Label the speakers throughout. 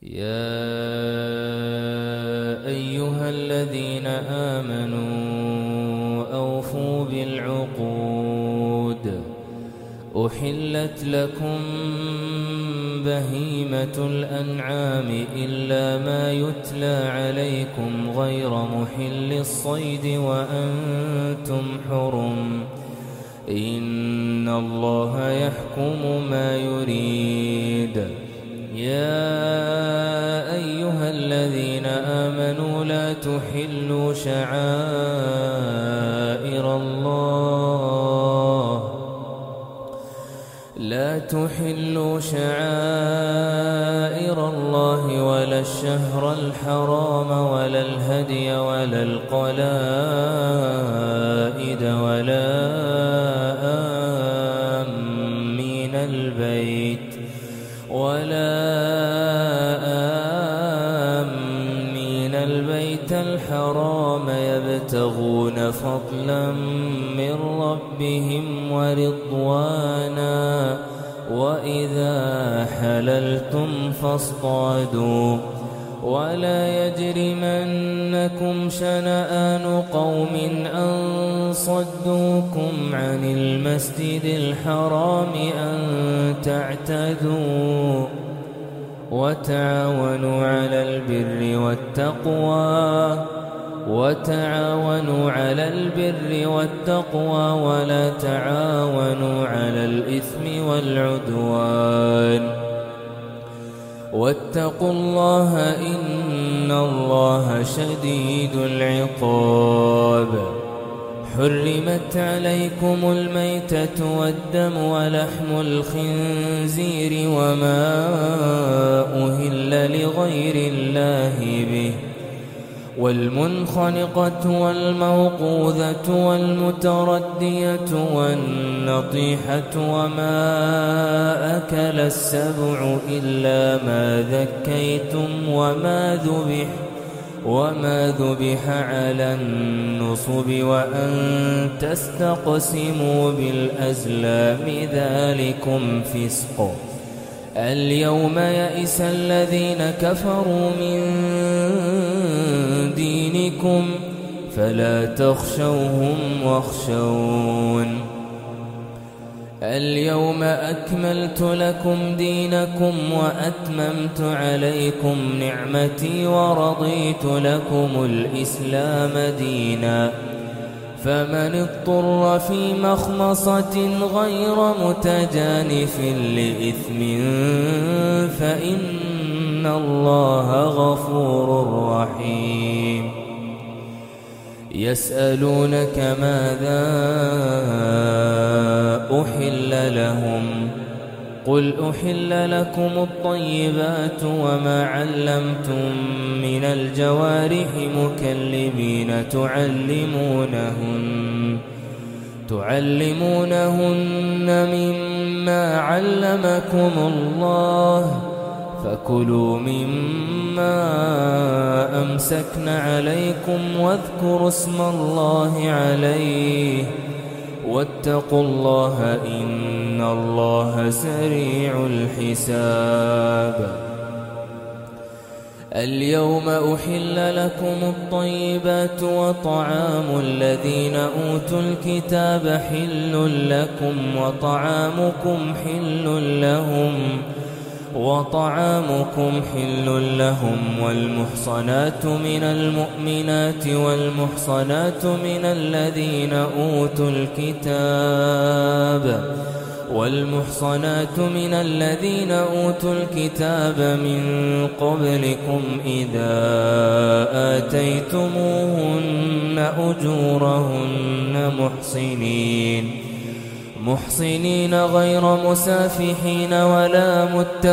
Speaker 1: يا أيها الذين آمنوا أوفوا بالعقود. أحلت لكم بهيمة الأنعام إلا ما يتلى عليكم غير محل الصيد وأنتم حرم. إن الله يحكم ما يريد. يا أيها الذين آمنوا لا تحلوا شعائر الله ولا الشهر الحرام ولا الهدي ولا القلائد ولا آمين البيت الحرام يبتغون فضلا من ربهم ورضوانا وإذا حللتم فاصطادوا ولا يجرمنكم شنآن قوم أن صدوكم عن المسجد الحرام أن تعتدوا وتعاونوا على البر والتقوى ولا تعاونوا على الإثم والعدوان واتقوا الله إن الله شديد العقاب. حرمت عليكم الميتة والدم ولحم الخنزير وما أهل لغير الله به والمنخنقة والموقوذة والمتردية والنطيحة وما أكل السبع إلا ما ذكيتم وما ذبح على النصب وأن تستقسموا بالأزلام ذلكم فسق. اليوم يئس الذين كفروا من دينكم فلا تخشوهم واخشون. اليوم أكملت لكم دينكم وأتممت عليكم نعمتي ورضيت لكم الإسلام دينا. فمن اضطر في مخمصة غير متجانف لإثم فإن الله غفور رحيم. يسألونك ماذا أحل لهم قل أحل لكم الطيبات وما علمتم من الجوارح مكلبين تعلمونهن مما علمكم الله فكلوا مما أمسكن عليكم واذكروا اسم الله عليه واتقوا الله إن الله سريع الحساب. اليوم أحل لكم الطيبات وطعام الذين أوتوا الكتاب حل لكم وطعامكم حل لهم والمحصنات من المؤمنات والمحصنات من الذين أوتوا الكتاب من قبلكم إذا آتيتموهن أجورهن محصنين غير مسافحين ولا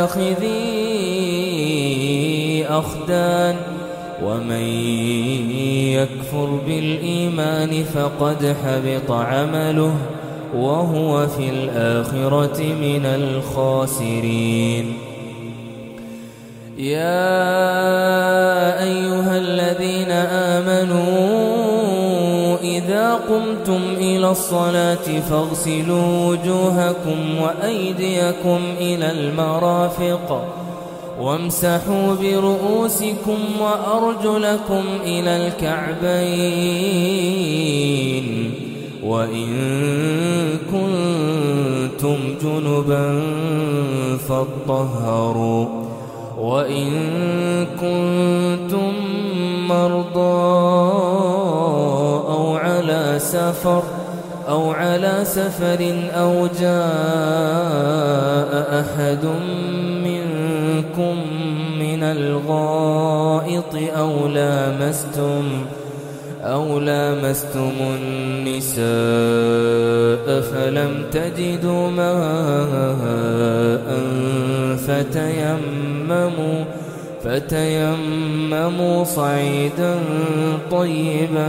Speaker 1: متخذي أخدان ومن يكفر بالإيمان فقد حبط عمله وهو في الآخرة من الخاسرين. يا أيها الذين آمنوا إذا قمتم إلى الصلاة فاغسلوا وجوهكم وأيديكم إلى المرافق وامسحوا برؤوسكم وأرجلكم إلى الكعبين وإن كنتم جنبا فاطهروا وإن كنتم مرضى أو على سفر أو جاء أحد منكم من الغائط أو لامستم النساء فلم تجدوا ماء فتيمموا صعيدا طيبا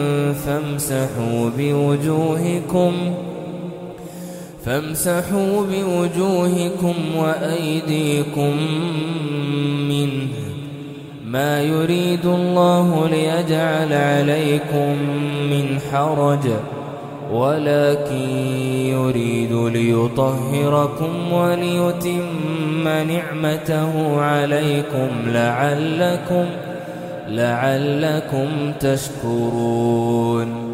Speaker 1: فامسحوا بوجوهكم وأيديكم منه ما يريد الله ليجعل عليكم من حرج ولكن يريد ليطهركم وليتم نعمته عليكم لعلكم تشكرون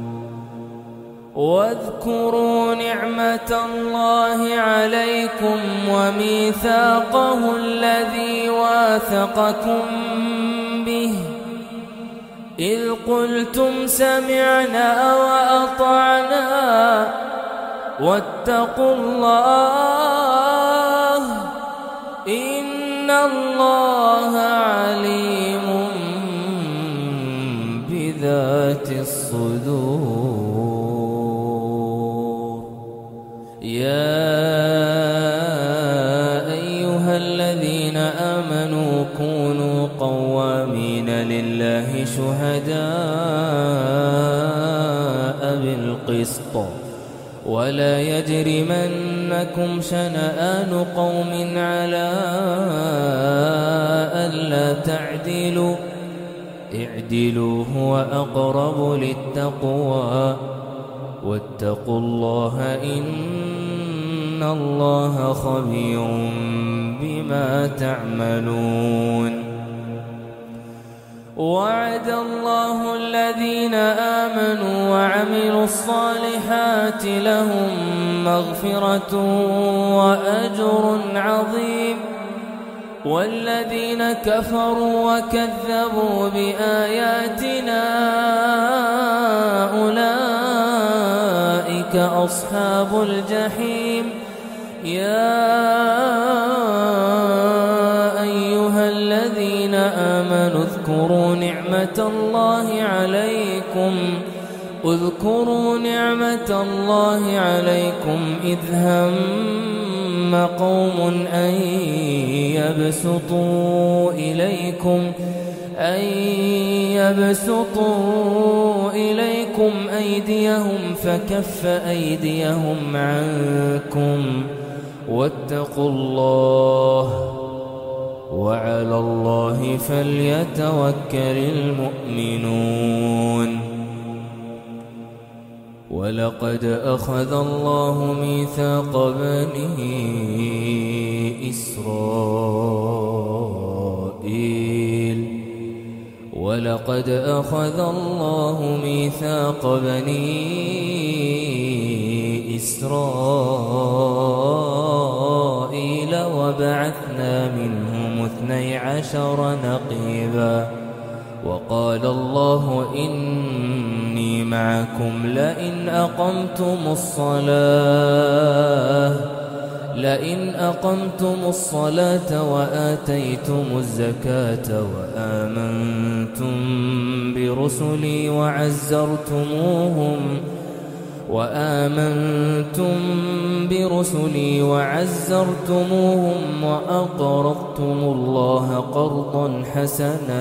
Speaker 1: واذكروا نعمة الله عليكم وميثاقه الذي واثقكم به إذ قلتم سمعنا وأطعنا واتقوا الله إن الله عليم بذات الصدور يا أيها الذين آمنوا كونوا قوامين لله شهداء بالقسط ولا يجرمنكم شنآن قوم على ألا تعدلوا اعدلوا هو أقرب للتقوى واتقوا الله إن الله خبير بما تعملون وعد الله الذين آمنوا وعملوا الصالحات لهم مغفرة وأجر عظيم والذين كفروا وكذبوا بآياتنا أولئك أصحاب الجحيم يا أيها الذين آمنوا اذكروا نعمة الله عليكم إذ هم قوم أن يبسطوا إليكم أيديهم فكف أيديهم عنكم واتقوا الله وعلى الله فليتوكل المؤمنون ولقد أخذ الله ميثاق بني إسرائيل وبعثنا منهم 12 نقيبا وقال الله إني معكم لئن أقمتم الصلاة وآتيتم الزكاة وآمنتم برسلي وعزرتموهم وأقرضتم الله قرضا حسنا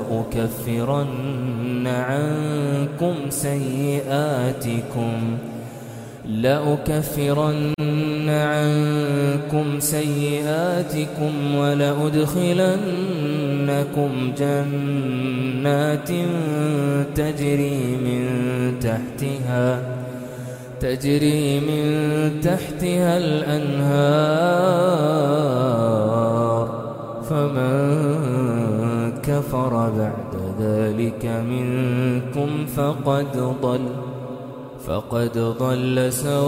Speaker 1: لأكفرن عنكم سيئاتكم ولأدخلنكم جنات تجري من تحتها الأنهار فمن كفر بعد ذلك منكم فقد ضل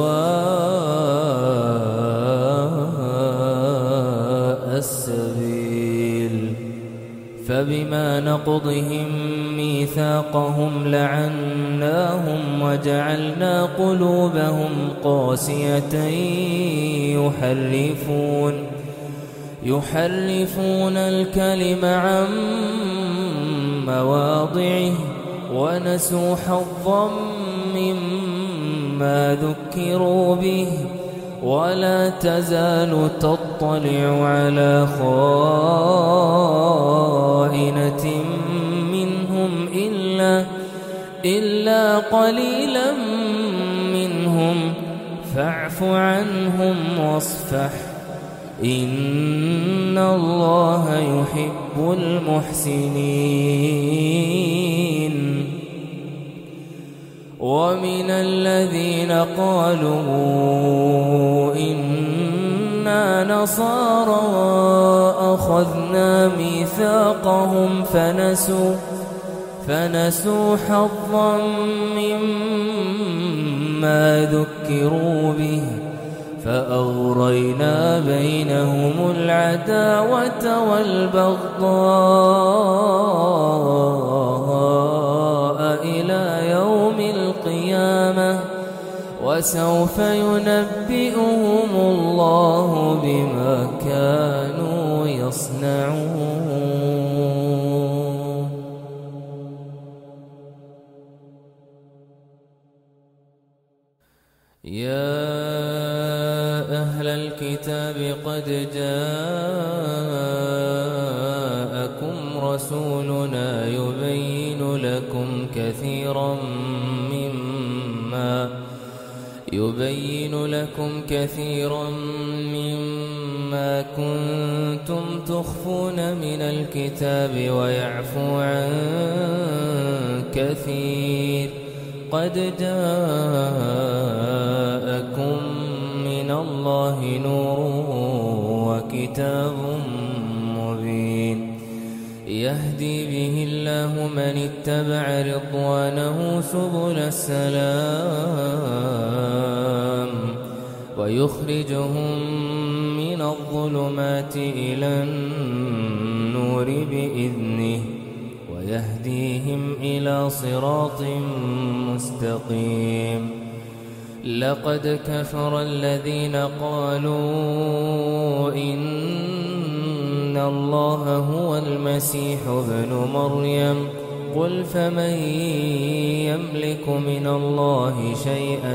Speaker 1: سواء السبيل. فبما نقضهم ميثاقهم لعناهم وجعلنا قلوبهم قاسية يحرفون الكلم عن مواضعه ونسوا حظا مما ذكروا به ولا تزال تطلع على خائنة منهم إلا قليلا منهم فاعف عنهم واصفح إن الله يحب المحسنين. ومن الذين قالوا إنا نصارى أخذنا ميثاقهم فنسوا حظا مما ذكروا به فأغرينا بينهم العداوة والبغضاء إلى يوم القيامة وسوف ينبئهم الله بما كانوا يصنعون. يا أهل الكتاب قد جاءكم رسولنا يبين لكم كثيرا مما كنتم تخفون من الكتاب ويعفو عن كثير. قد جاءكم من الله نور وكتاب مبين يهدي به الله من اتبع رضوانه سبل السلام ويخرجهم من الظلمات إلى النور بإذنه ويهديهم إلى صراط مستقيم. لقد كفر الذين قالوا إن الله هو المسيح ابن مريم قل فمن يملك من الله شيئا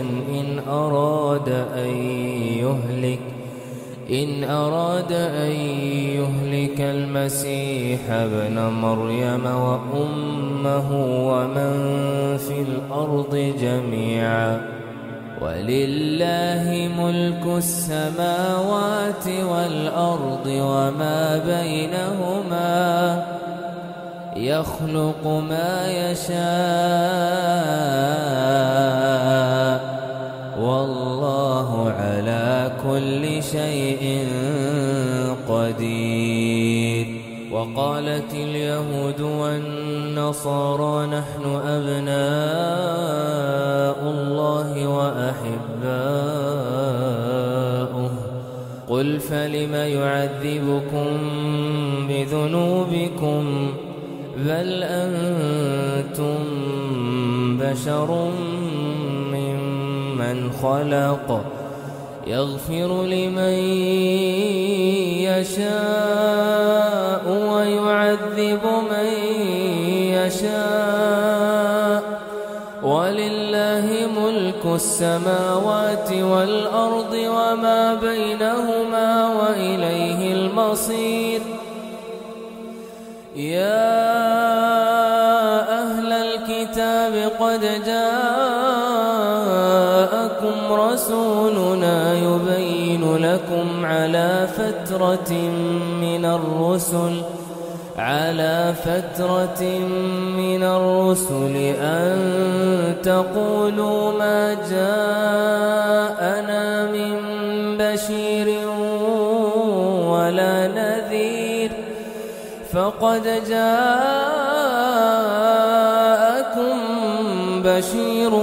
Speaker 1: إن أراد أن يهلك المسيح ابن مريم وأمه ومن في الأرض جميعا ولله ملك السماوات والأرض وما بينهما يخلق ما يشاء والله على كل شيء قدير. وقالت اليهود والنصارى نحن أبناء الله وأحباؤه قل فلم يعذبكم بذنوبكم بل أنتم بشر ممن خلق يغفر لمن يشاء ويعذب من يشاء ولله ملك السماوات والأرض وما بينهما وإليه المصير. يا أهل الكتاب قد جاءكم رسولنا يبين لكم على فترة من الرسل أن تقولوا ما جاءنا من بشير ولا نذير فقد جاءكم بشير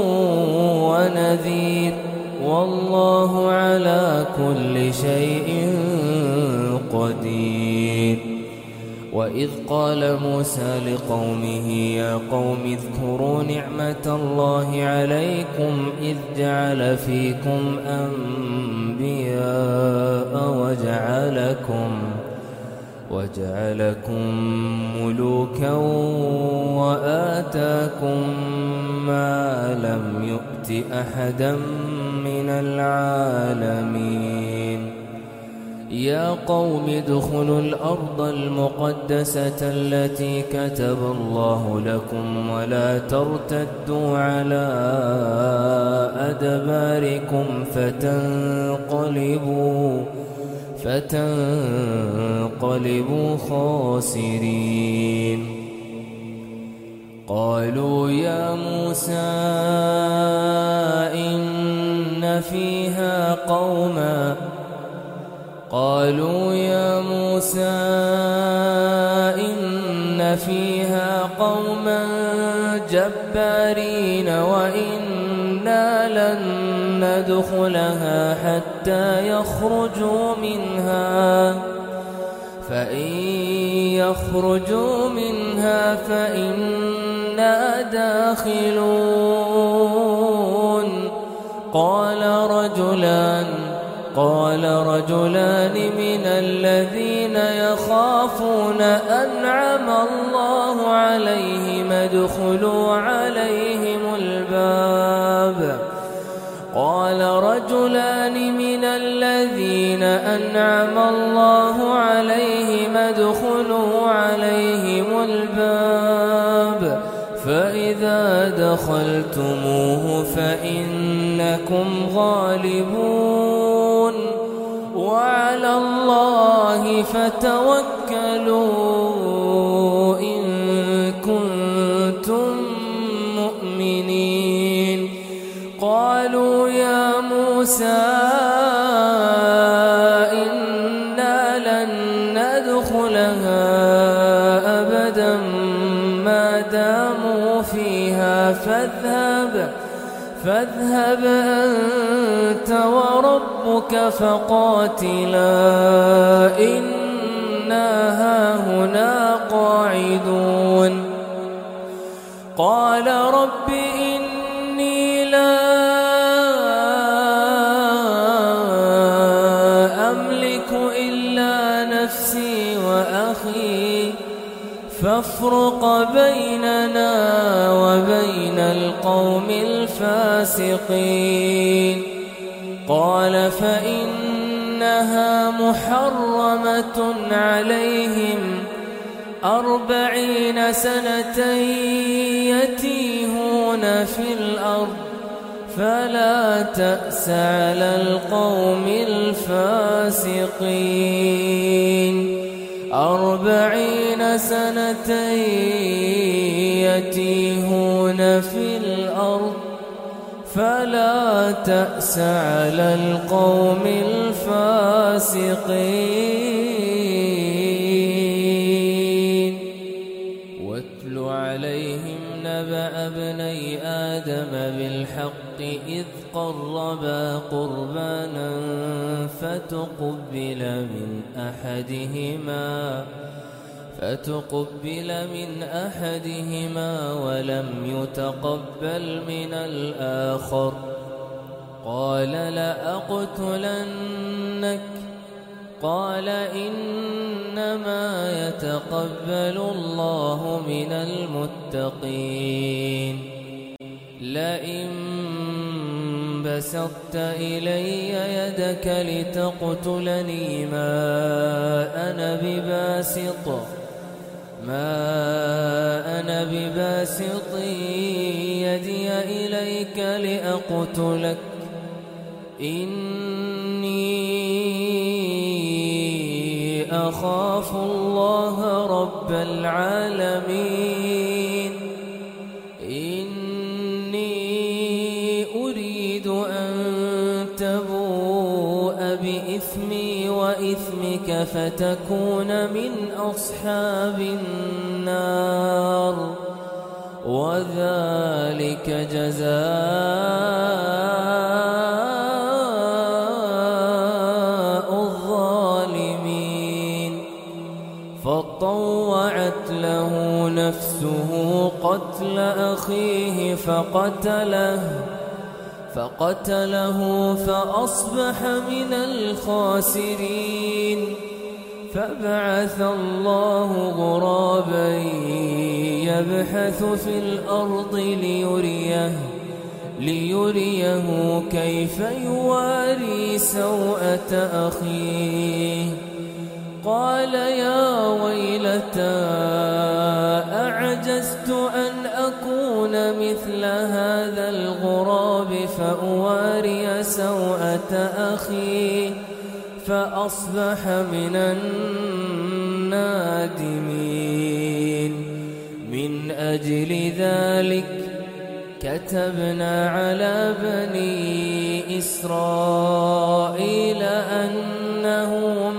Speaker 1: ونذير والله على كل شيء قدير. وإذ قال موسى لقومه يا قوم اذكروا نعمة الله عليكم إذ جعل فيكم أنبياء وجعلكم ملوكا وآتاكم ما لم يؤت أحدا من العالمين. يا قوم ادخلوا الأرض المقدسة التي كتب الله لكم ولا ترتدوا على أدباركم فتنقلبوا خاسرين. قالوا يا موسى إن فيها قوما جبارين وإنا لن ندخلها حتى يخرجوا منها فإن يخرجوا منها فإنا داخلون. قال رجلان من الذين يخافون أنعم الله عليهم ادخلوا عليهم الباب فإذا دخلتموه فإنكم غالبون وعلى الله فتوكلوا إن كنتم مؤمنين. قالوا يا موسى إنا لن ندخلها أبدا ما داموا فيها فاذهب أنت وربك فقاتلا إنا هاهنا قاعدون. قال رب إني لا أملك إلا نفسي وأخي فافرق بيننا وبين القوم الفاسقين. قال فإنها محرمة عليهم 40 سنة يتيهون في الأرض فلا تأس على القوم الفاسقين. 40 سنة يتيهون في الأرض فلا تأس على القوم الفاسقين. واتل عليهم نبأ ابني آدم بالحق إذ قربا قربانا فتقبل من أحدهما ولم يتقبل من الآخر قال لأقتلنك. قال إنما يتقبل الله من المتقين. لئن بسطت إلي يدك لتقتلني ما أنا بباسط يدي إليك لأقتلك إني أخاف الله رب العالمين. إني أريد أن تبوء بإثمي وإثمك فتكون من أصحاب النار وذلك جزاء الظالمين فطوعت له نفسه قتل أخيه فقتله فأصبح من الخاسرين فبعث الله غرابا يبحث في الأرض ليريه كيف يواري سوءة أخيه قال يا ويلتى أعجزت أن أكون مثل هذا الغراب فأواري سوءة أخي فأصبح من النادمين من أجل ذلك كتبنا على بني إسرائيل أنه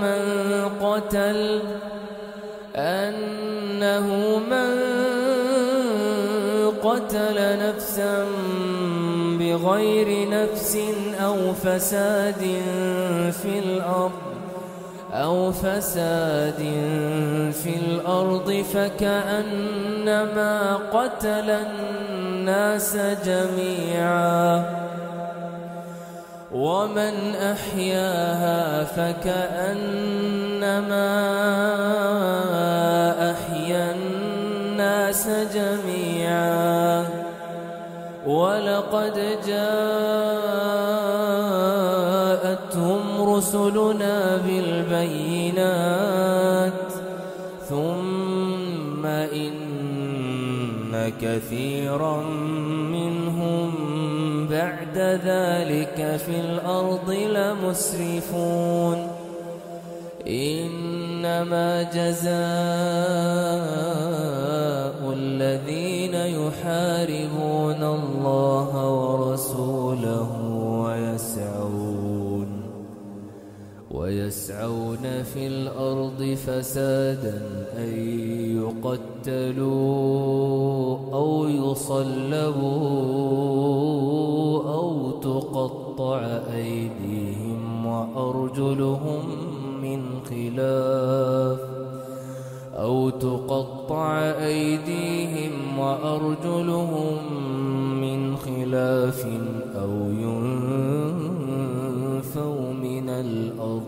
Speaker 1: من قتل نفسا بغير نفس أو فساد في الأرض فكأنما قتل الناس جميعا ومن أحياها فكأنما أحيا الناس جميعا ولقد جاءتهم رسلنا بالبينات ثم إن كثيرا منهم بعد ذلك في الأرض لمسرفون إنما جزاء الذين يحاربون الله ورسوله ويسعون في الأرض فسادا أن يقتلوا أو يصلبوا أو تقطع أيديهم وأرجلهم من خلاف أو ينفوا من الأرض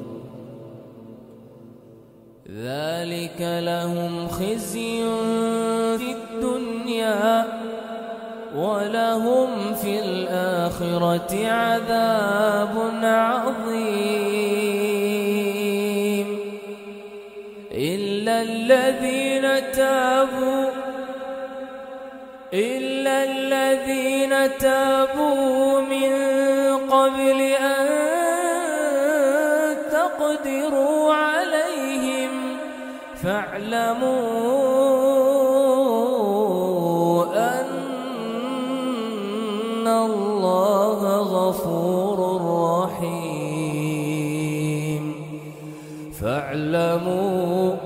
Speaker 1: ذلك لهم خزي في الدنيا ولهم في الآخرة عذاب عظيم إلا الذين تابوا من قبل أن تقدروا عليهم فاعلموا أن الله غفور رحيم فاعلموا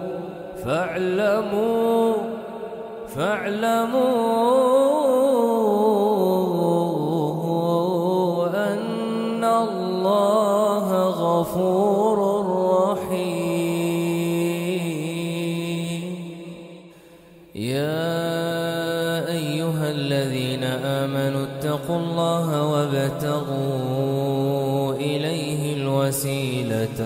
Speaker 1: أن الله غفور رحيم يا أيها الذين آمنوا اتقوا الله وابتغوا إليه الوسيلة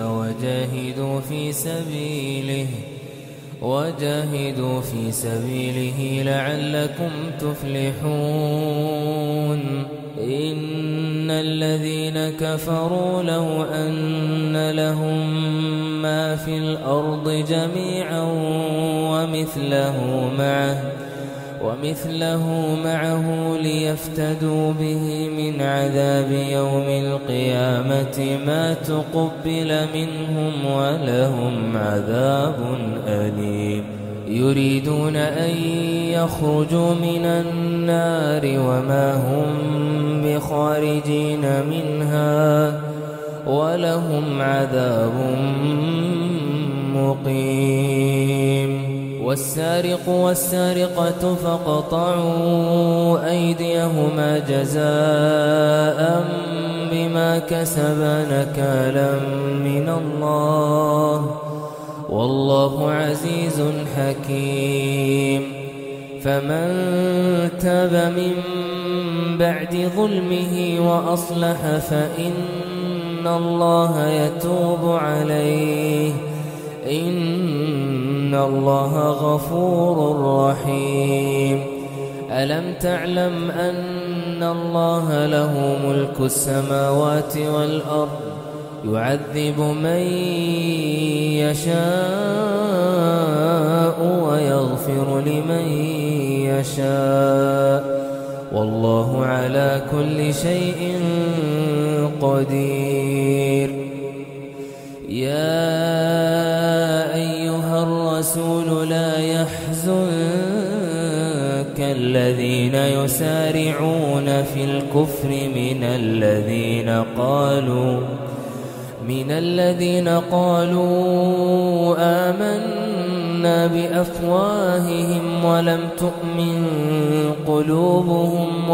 Speaker 1: وجاهدوا في سبيله لعلكم تفلحون إن الذين كفروا لو أن لهم ما في الأرض جميعا ومثله معه ليفتدوا به من عذاب يوم القيامة ما تقبل منهم ولهم عذاب أليم يريدون أن يخرجوا من النار وما هم بخارجين منها ولهم عذاب مقيم. والسارق والسارقة فاقطعوا أيديهما جزاء بما كسبا نكالا من الله والله عزيز حكيم. فمن تاب من بعد ظلمه وأصلح فإن الله يتوب عليه إن الله غفور رحيم. ألم تعلم أن الله له ملك السماوات والأرض يعذب من يشاء ويغفر لمن يشاء والله على كل شيء قدير. يا أيها الرسول لا يحزنك الذين يسارعون في الكفر من الذين قالوا آمنا بأفواههم ولم تؤمن قلوبهم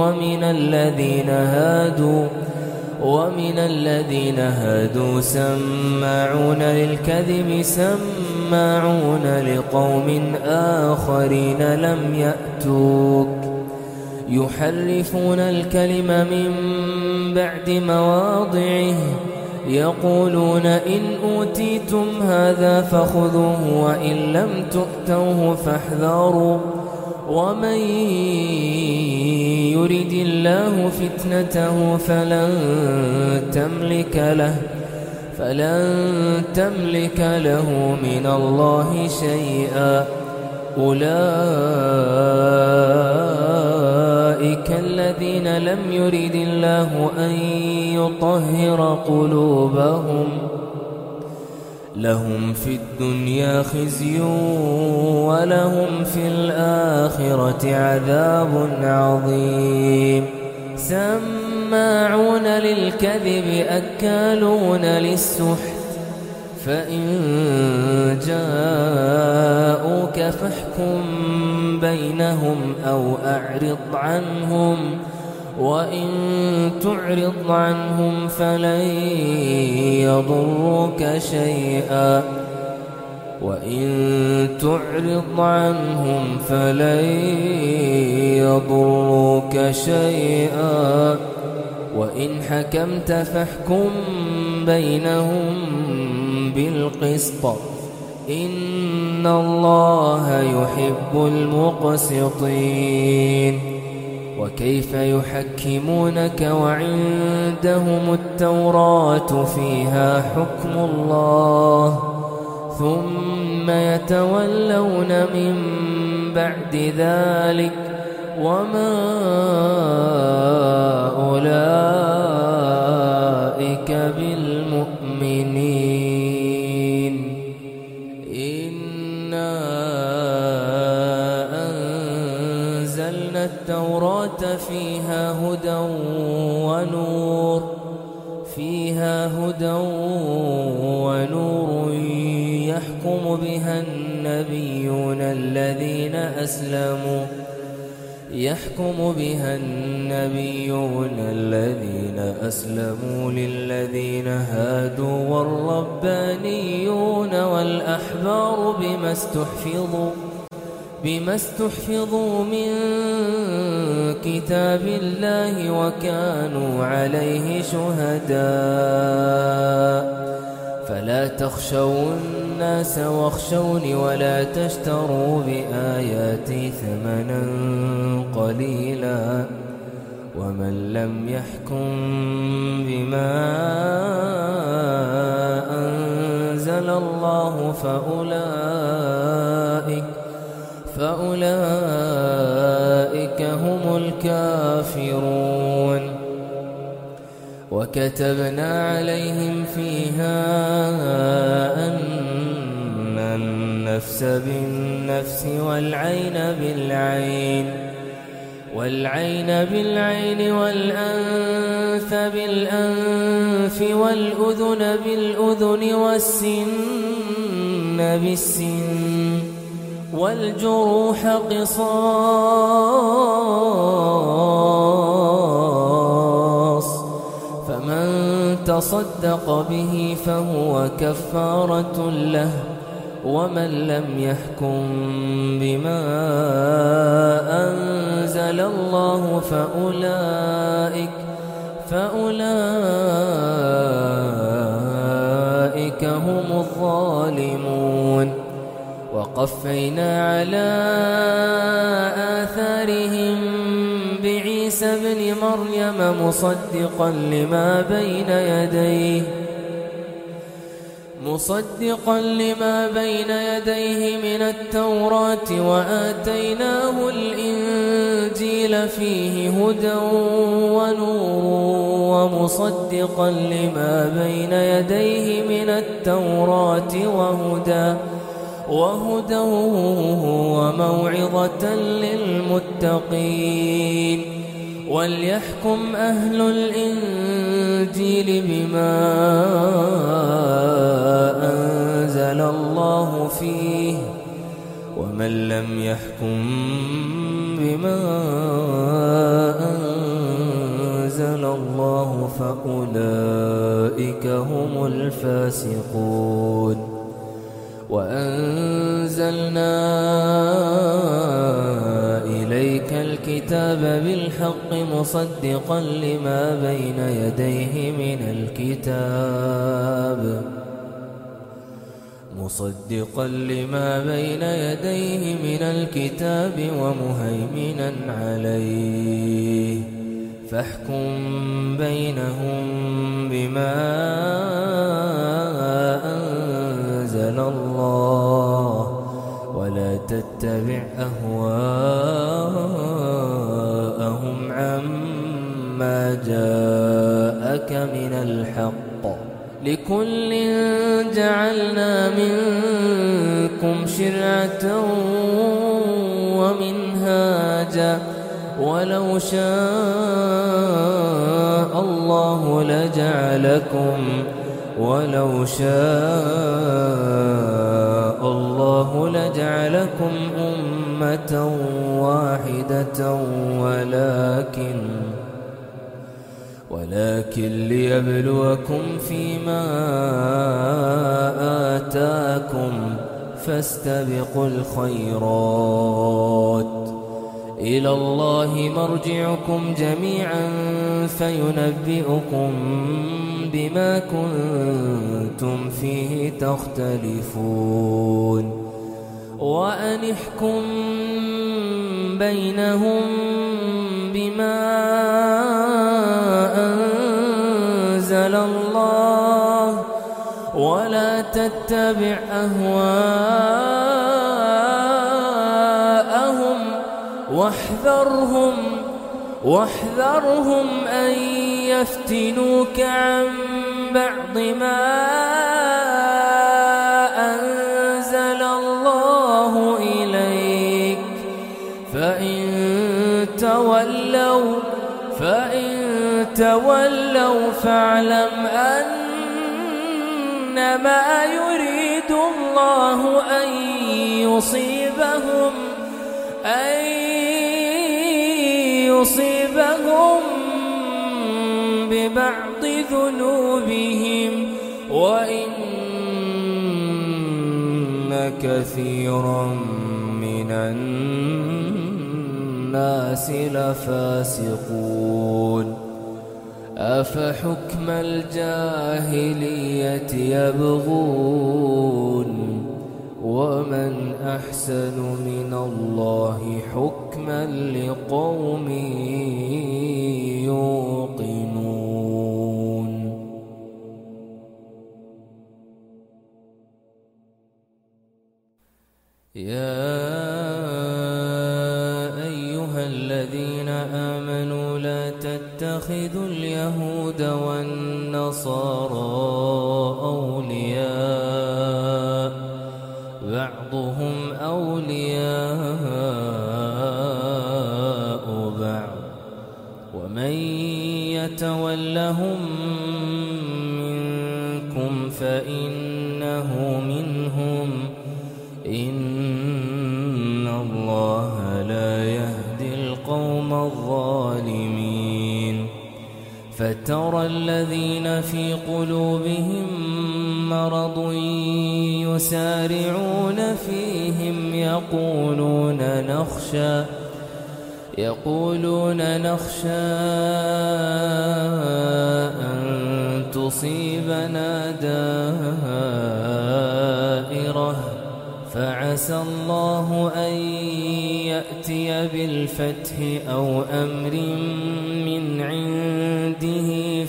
Speaker 1: ومن الذين هادوا سماعون للكذب سماعون لقوم آخرين لم يأتوك يحرفون الكلم من بعد مواضعه يقولون إن أوتيتم هذا فخذوه وإن لم تؤتوه فاحذروا ومن يرد الله فتنته فلن تملك له من الله شيئا. أولئك الذين لم يرد الله أن يطهر قلوبهم لهم في الدنيا خزي ولهم في الآخرة عذاب عظيم. سماعون للكذب أكالون للسحت فإن جاءوك فاحكم بينهم أو أعرض عنهم وإن تعرض عنهم فلن يضروك شيئا وإن حكمت فاحكم بينهم بالقسط إن الله يحب المقسطين. وكيف يحكمونك وعندهم التوراة فيها حكم الله ثم يتولون من بعد ذلك وما أولئك بالمؤمنين. إنا أنزلنا التوراة فيها هدى ونور يحكم بها النبيون الذين أسلموا للذين هادوا والربانيون والأحبار بما استحفظوا من كتاب الله وكانوا عليه شهداء. فلا تخشوا الناس واخشوني ولا تشتروا بآياتي ثمنا قليلا ومن لم يحكم بما أنزل الله فأولئك هم الكافرون. وكتبنا عليهم فيها أن النفس بالنفس والعين بالعين والأنف بالأنف والأذن بالأذن والسن بالسن والجروح قصاص فمن تصدق به فهو كفارة له ومن لم يحكم بما أنزل الله فأولئك هم الظالمون وقفينا على آثارهم بعيسى ابن مريم مصدقا لما بين يديه من التوراة وآتيناه الإنجيل فيه هدى ونور ومصدقا لما بين يديه من التوراة وهدى وموعظة للمتقين وليحكم أهل الإنجيل بما أنزل الله فيه ومن لم يحكم بما أنزل الله فأولئك هم الفاسقون وأنزلنا إليك الكتاب بالحق مصدقا لما بين يديه من الكتاب ومهيمنا عليه فاحكم بينهم بما أنزل الله ولا تتبع أهواءهم عما جاءك من الحق لكل جعلنا منكم شرعة ومنهاجا ولو شاء الله لجعلكم أمة واحدة ولكن ليبلوكم فيما آتاكم فاستبقوا الخيرات إلى الله مرجعكم جميعا فينبئكم بما كنتم فيه تختلفون وأن احكم بينهم بما أنزل الله ولا تتبع أهواءهم واحذرهم أن يفتنوك عن بعض ما أنزل الله إليك فإن تولوا فاعلم أنما يريد الله أن يصيبهم ببعض ذنوبهم وإن كثيرا من الناس لفاسقون أفحكم الجاهلية يبغون ومن أحسن من الله حكما لقوم يوقنون. يا أيها الذين آمنوا لا تتخذوا اليهود والنصارى أولياء بعضهم أولياء بعض ومن يتولهم منكم فإنه منهم ترى الذين في قلوبهم مرض يسارعون فيهم يقولون نخشى أن تصيبنا دائرة فعسى الله أن يأتي بالفتح أو أمر من عنده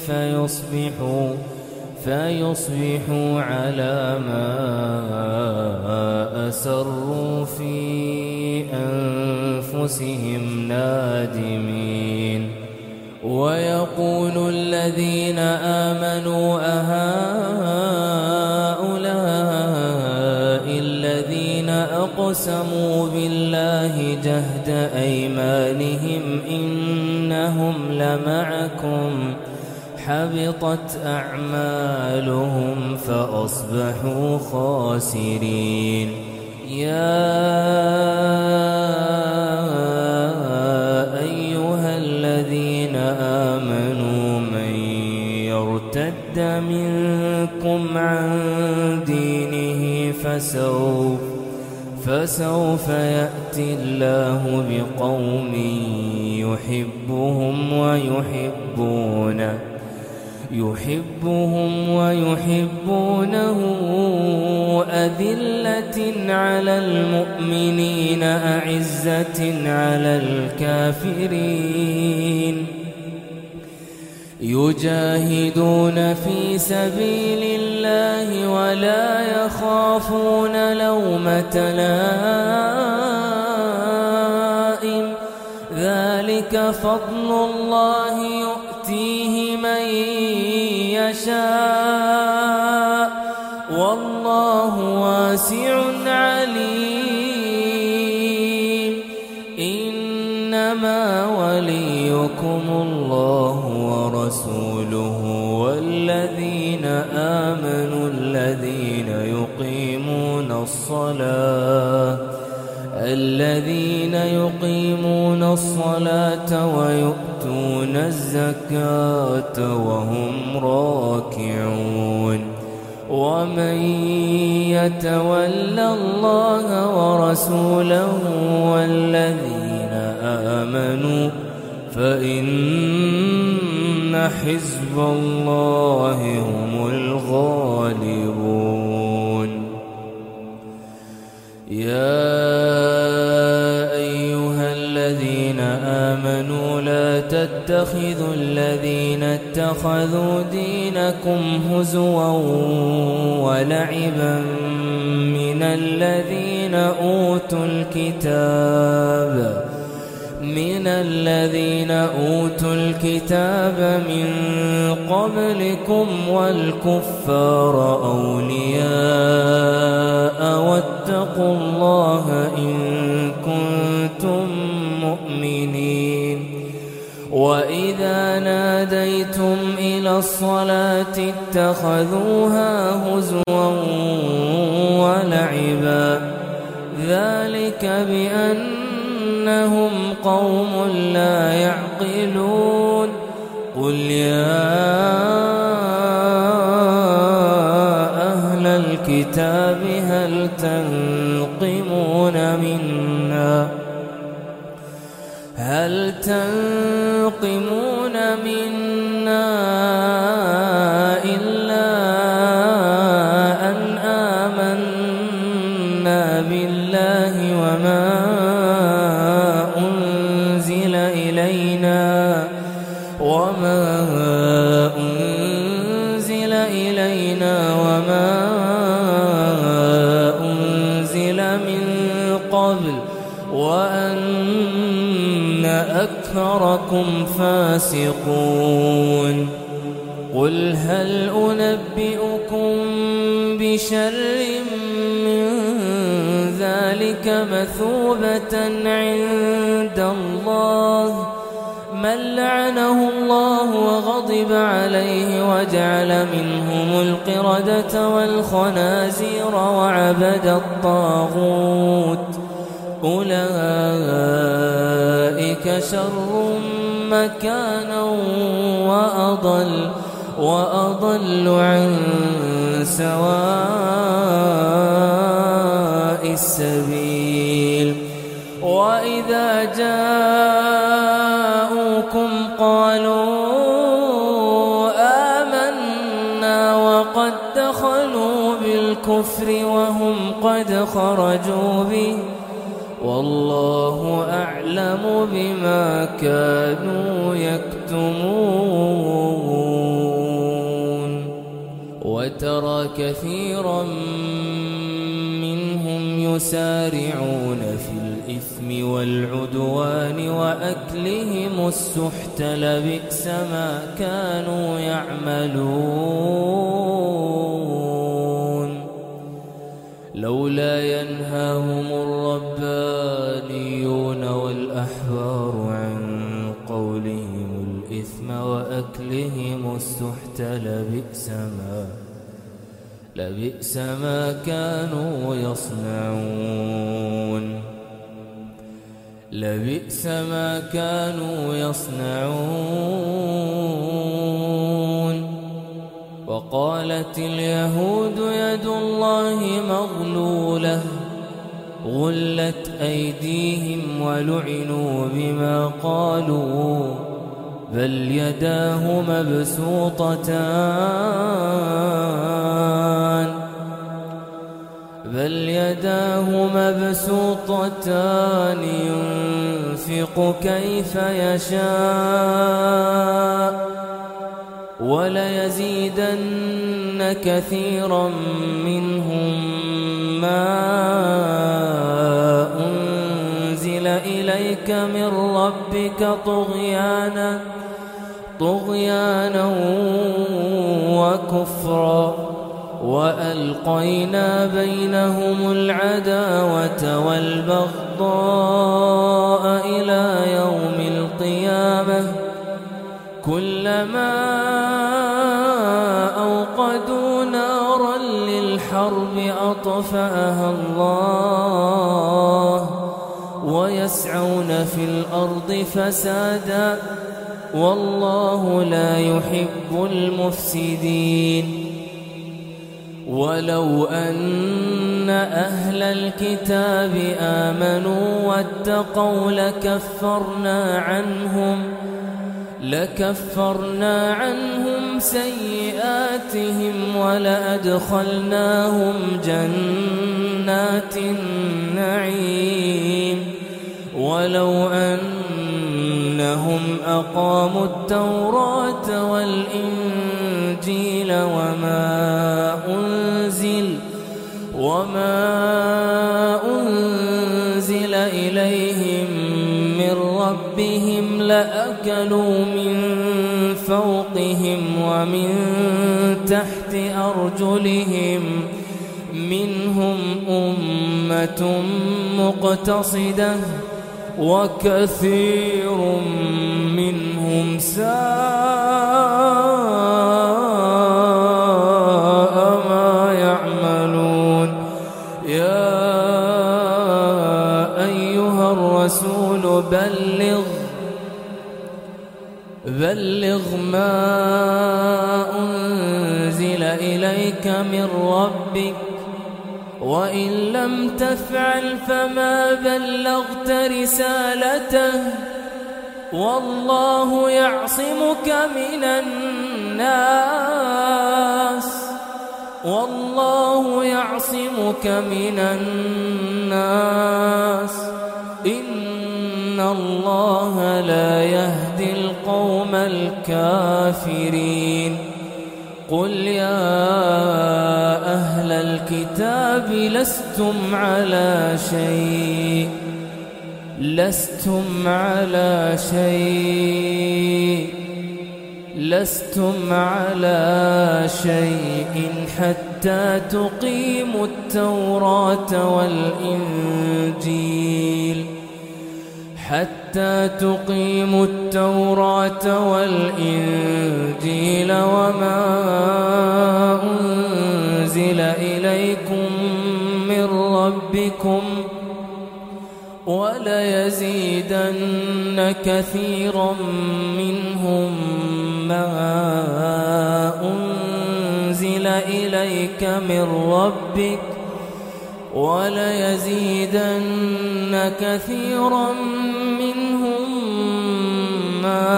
Speaker 1: فيصبحوا على ما أسروا في أنفسهم نادمين ويقول الذين آمنوا أهؤلاء الذين أقسموا بالله جهد أيمانهم إنهم لمعكم حبطت أعمالهم فأصبحوا خاسرين يا أيها الذين آمنوا من يرتد منكم عن دينه فسوف يأتي الله بقوم يحبهم ويحبونه أذلة على المؤمنين أعزة على الكافرين يجاهدون في سبيل الله ولا يخافون لومة لائم ذلك فضل الله يؤتيه من يشاء والله واسع عليم إنما وليكم الله ورسوله والذين آمنوا الذين يقيمون الصلاة ويؤتون الزكاة وهم راكعون ومن يتول الله ورسوله والذين آمنوا فإن حزب الله هم الغالبون يا أيها الذين آمنوا لا تتخذوا الذين اتخذوا دينكم هزوا ولعبا من الذين أوتوا الكتاب من قبلكم والكفار أولياء واتقوا الله إن كنتم مؤمنين وإذا ناديتم إلى الصلاة اتخذوها هزوا ولعبا ذلك بأنهم قوم لا يعقلون قل يا أهل الكتاب هل تنقمون منا إلا أن آمنا بالله وما أنزل إلينا وما أنزل من قبل وأن أكثركم فاسقون قل هل أنبئكم بشر من ذلك مثوبة عند الله من لعنه الله وغضب عليه وجعل منهم القردة والخنازير وعبد الطاغوت أولئك شر مكانا وأضل عن سواء السبيل. وإذا جاءوكم قالوا آمنا وقد دخلوا بالكفر وهم قد خرجوا به والله أعلم بما كانوا يكتمون. وترى كثيرا منهم يسارعون في الإثم والعدوان وأكلهم السحت لبئس ما كانوا يعملون. لولا ينهاهم الربانيون والأحبار عن قولهم الإثم وأكلهم السحت لبئس ما كانوا يصنعون. لبئس ما كانوا يصنعون. وقالت اليهود يد الله مغلولة غلت أيديهم ولعنوا بما قالوا بل يداه مبسوطتان ينفق كيف يشاء وليزيدن كثيرا منهم ما أنزل إليك من ربك طغيانا وكفرا وألقينا بينهم العداوة والبغضاء إلى يوم القيامة كلما أوقدوا نارا للحرب أطفأها الله ويسعون في الأرض فسادا والله لا يحب المفسدين. ولو أن أهل الكتاب آمنوا واتقوا لكفرنا عنهم سيئاتهم ولأدخلناهم جنات النعيم. ولو أنهم أقاموا التوراة والإنجيل وما أنزل إليهم من ربهم لأكلوا من فوقهم ومن تحت أرجلهم منهم أمة مقتصدة وكثير منهم ساء ما يعملون. يا أيها الرسول بلغ ما أنزل إليك من ربك وإن لم تفعل فما بلغت رسالته والله يعصمك من الناس إن الله لا يهدي القوم الكافرين. قل يا أهل الكتاب لستم على شيء حتى تقيموا التوراة والإنجيل وما أنزل إليكم من ربكم وليزيدن كثيرا منهم ما أنزل إليك من ربك وليزيدن كثيرا منهم ما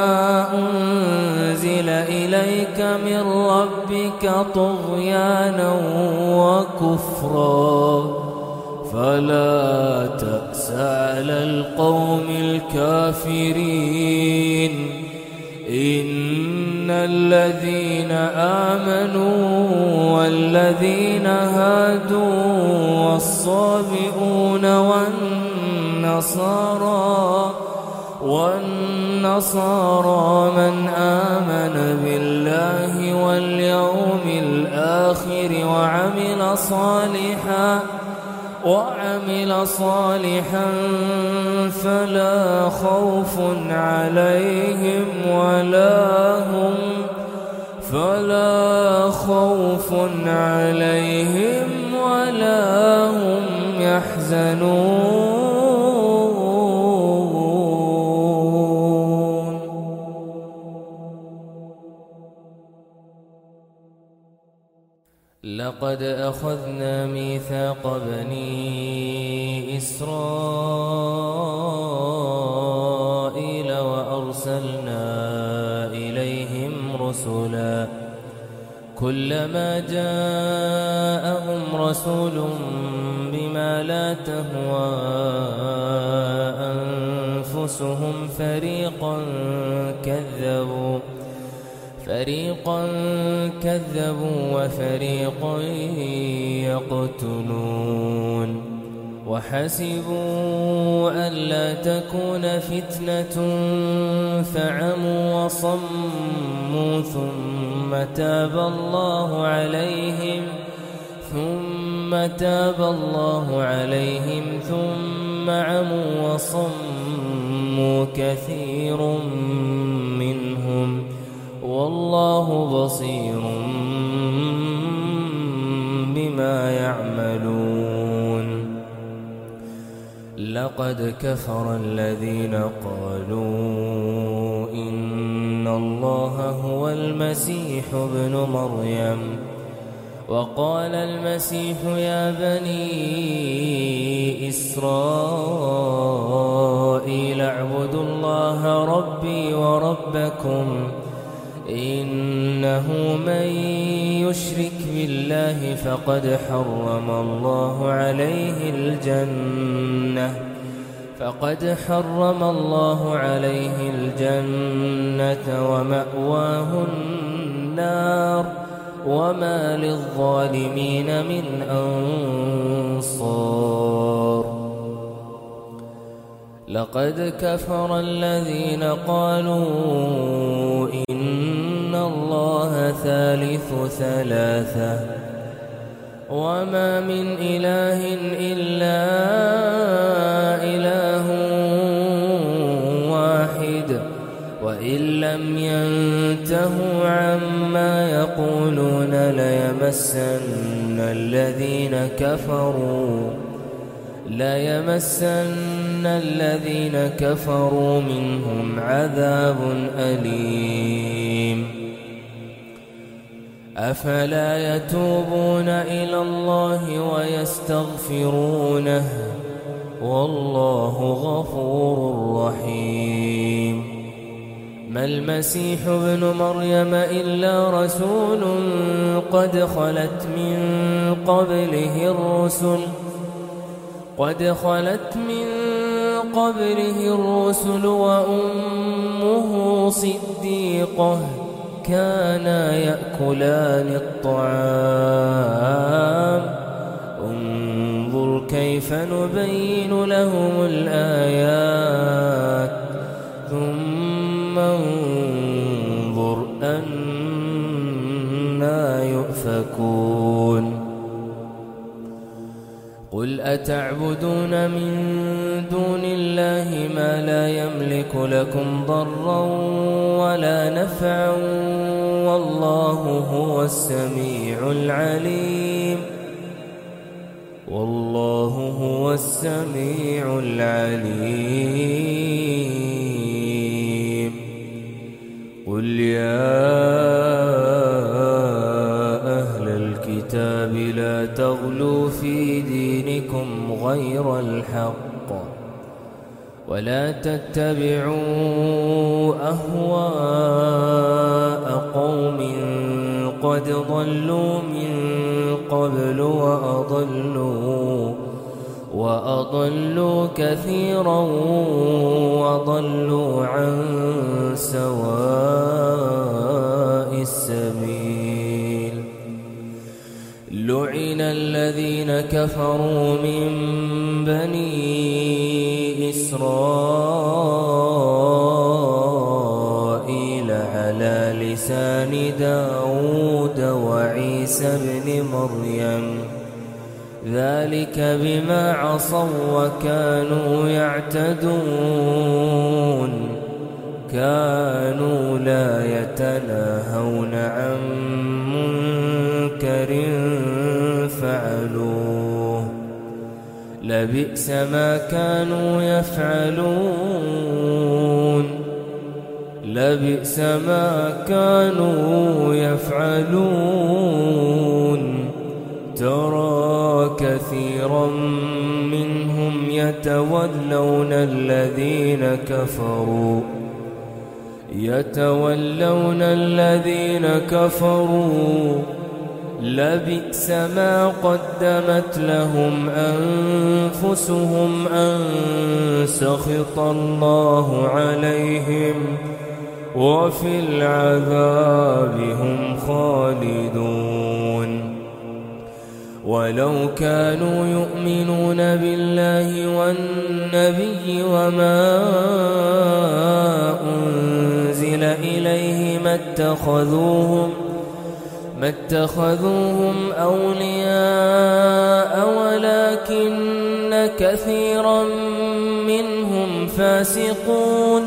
Speaker 1: أنزل إليك من ربك طغيانا وكفرا فلا تأس على القوم الكافرين إن الذين آمنوا والذين هادوا والصابئون والنصارى من آمن بالله واليوم الآخر وعمل صالحا فلا خوف عليهم ولا هم يحزنون. لقد أخذنا ميثاق بني إسرائيل وأرسلنا إليهم رسلا كلما جاءهم رسول بما لا تهوى أنفسهم فريقا كذبوا وفريقا يقتلون وحسبوا ألا تكون فتنة فعموا وصموا ثم تاب الله عليهم ثم عموا وصموا كثير منهم والله بصير بما يعملون. لقد كفر الذين قالوا إن الله هو المسيح ابن مريم وقال المسيح يا بني إسرائيل اعبدوا الله ربي وربكم إنه من يشرك بالله فقد حرم الله عليه الجنة ومأواه النار وما للظالمين من أنصار. لقد كفر الذين قالوا إن الله ثالث ثلاثة وما من إله إلا إله واحد وإن لم ينتهوا عما يقولون ليمسن الذين كفروا منهم عذاب أليم. أفلا يتوبون إلى الله ويستغفرونه والله غفور رحيم. ما المسيح ابن مريم إلا رسول قد خلت من قبله الرسل وأمه صديقة كانا يأكلان الطعام انظر كيف نبين لهم الآيات ثم انظر أنا يؤفكون. قل أتعبدون من دون الله ما لا يملك لكم ضرا ولا نفعا والله هو السميع العليم. والله هو السميع العليم. قل يا أهل الكتاب لا تغلوا في دينكم غير الحق ولا تتبعوا أهواء قوم قد ضلوا من قبل وأضلوا كثيرا وضلوا عن سواء السبيل. لعن الذين كفروا من بني إسرائيل على لسان داود وعيسى بن مريم ذلك بما عصوا وكانوا يعتدون كانوا لا يتناهون عن منكر فعلوه لبئس ما كانوا يفعلون لبئس ما كانوا يفعلون. ترى كثيرا منهم يتولون الذين كفروا لبئس ما قدمت لهم أنفسهم أن سخط الله عليهم وفي العذاب هم خالدون. ولو كانوا يؤمنون بالله والنبي وما أنزل إليه ما اتخذوهم أولياء ولكن كثيرا منهم فاسقون.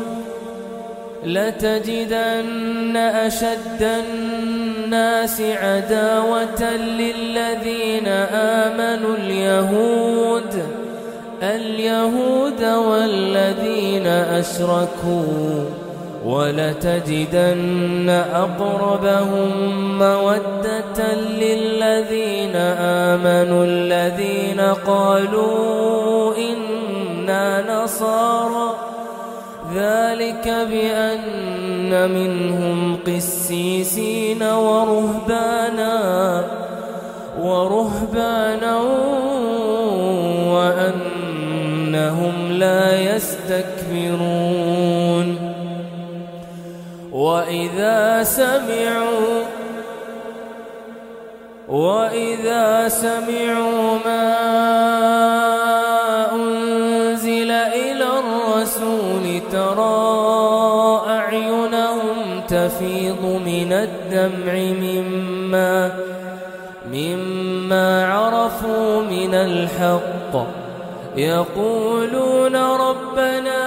Speaker 1: لتجدن أشد الناس عداوة للذين آمنوا اليهود والذين أشركوا ولتجدن أقربهم مودة للذين آمنوا الذين قالوا إنا نصارى ذلك بأن منهم قسيسين ورهبانا وأنهم لا يستكبرون. وإذا سمعوا ما أنزل إلى الرسول ترى أعينهم تفيض من الدمع مما عرفوا من الحق يقولون ربنا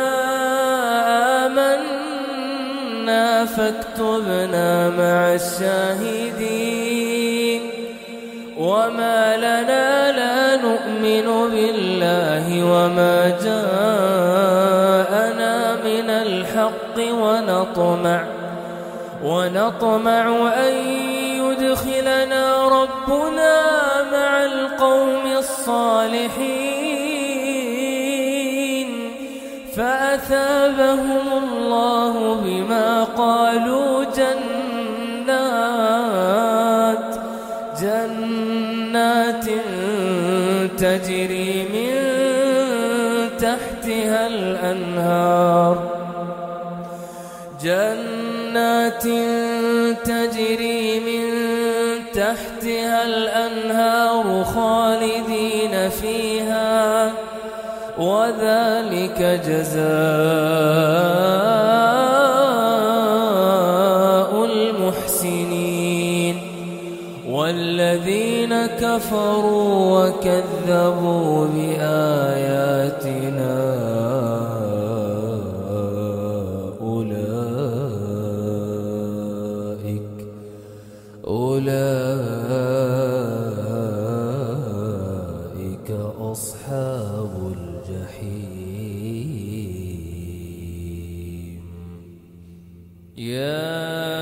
Speaker 1: آمنا فاكتبنا مع الشاهدين. وما لنا لا نؤمن بالله وما جاءنا من الحق ونطمع أن يدخلنا ربنا مع القوم الصالحين فأثابهم الله بما قالوا جنات تجري من تحتها الأنهار خالدين فيها وذلك جزاء المحسنين. والذين كفروا وكذبوا بآياتنا أولئك يا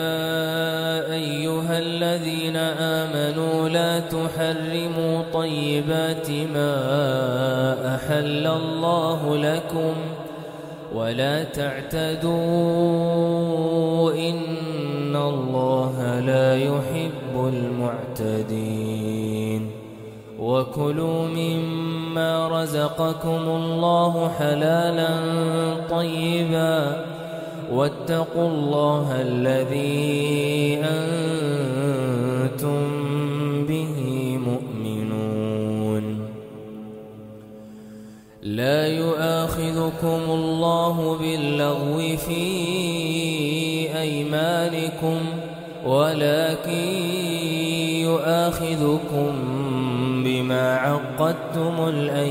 Speaker 1: أيها الذين آمنوا لا تحرموا طيبات ما أحل الله لكم ولا تعتدوا إن الله لا يحب المعتدين وكلوا مما رزقكم الله حلالا طيبا واتقوا الله الذي أنتم به مؤمنون لا يؤاخذكم الله باللغو في أيمانكم ولكن يؤاخذكم بما عقدتم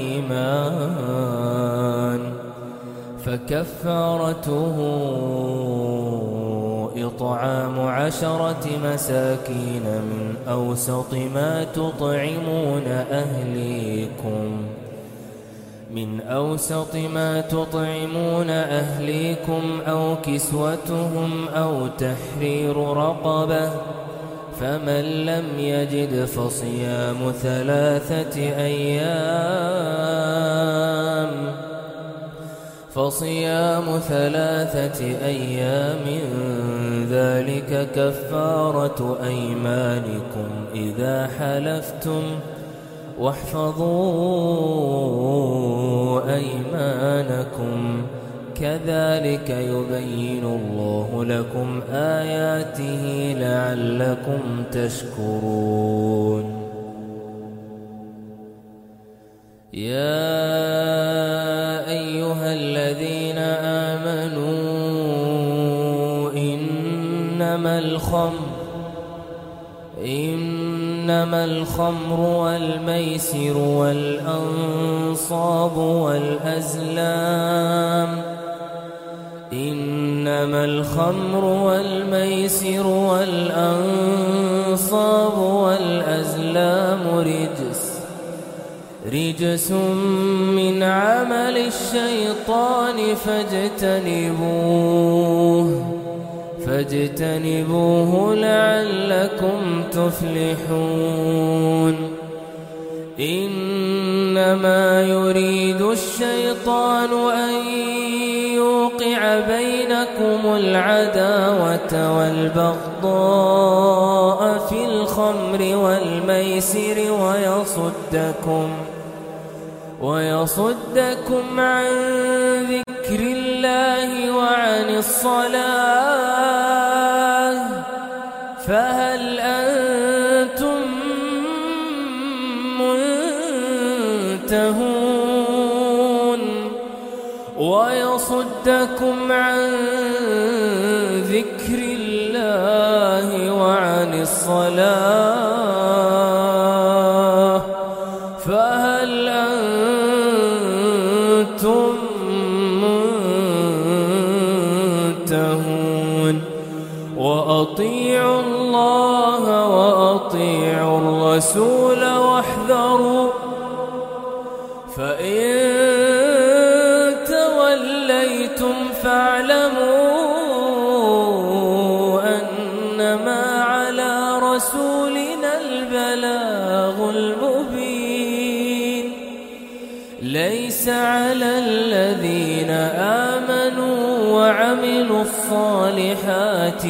Speaker 1: الأيمان فكفارته إطعام 10 مساكين من أوسط ما تطعمون أهليكم أو كسوتهم أو تحرير رقبة فمن لم يجد فصيام 3 أيام ذلك كفارة أيمانكم إذا حلفتم واحفظوا أيمانكم كذلك يبين الله لكم آياته لعلكم تشكرون يا أيها الذين آمنوا إنما الخمر والميسر والأنصاب والأزلام رجس من عمل الشيطان فاجتنبوه لعلكم تفلحون إنما يريد الشيطان أن يوقع بينكم العداوة والبغضاء في الخمر والميسر ويصدكم عن ذكر الله وعن الصلاة فهل أنتم منتهون ويصدكم عن ذكر الله وعن الصلاة فهل أنتم منتهون وأطيعوا الله وأطيعوا الرسول واحذروا فإن توليتم فاعلموا أنما على رسولنا البلاغ المبين ليس على الذين آمنوا وعملوا الصالحات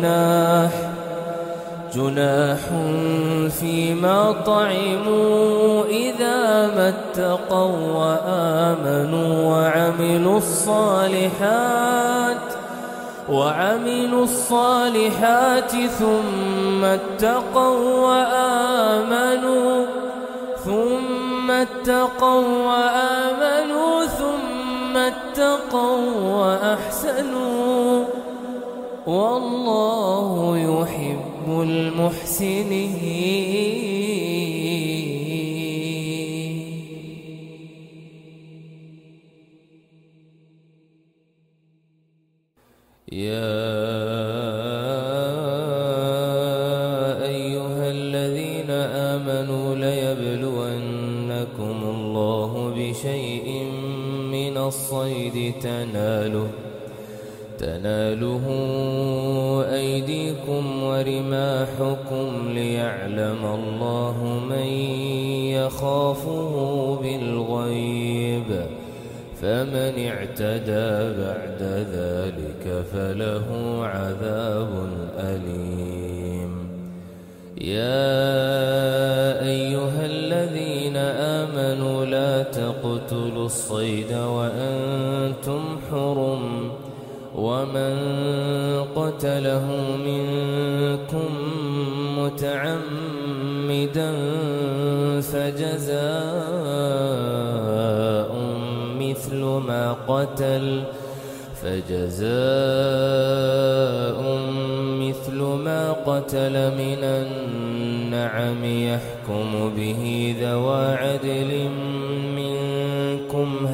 Speaker 1: جناح فيما طعموا إذا ما اتقوا وآمنوا وعملوا الصالحات ثم اتقوا وآمنوا ثم اتقوا وأحسنوا والله يحب المحسنين. يا أيها الذين آمنوا ليبلونكم الله بشيء من الصيد تناله أيديكم ورماحكم ليعلم الله من يخافه بالغيب فمن اعتدى بعد ذلك فله عذاب أليم. يا أيها الذين آمنوا لا تقتلوا الصيد وأنتم حرم ومن قتله منكم متعمدا فجزاء مثل ما قتل من النعم يحكم به ذوى عدل منكم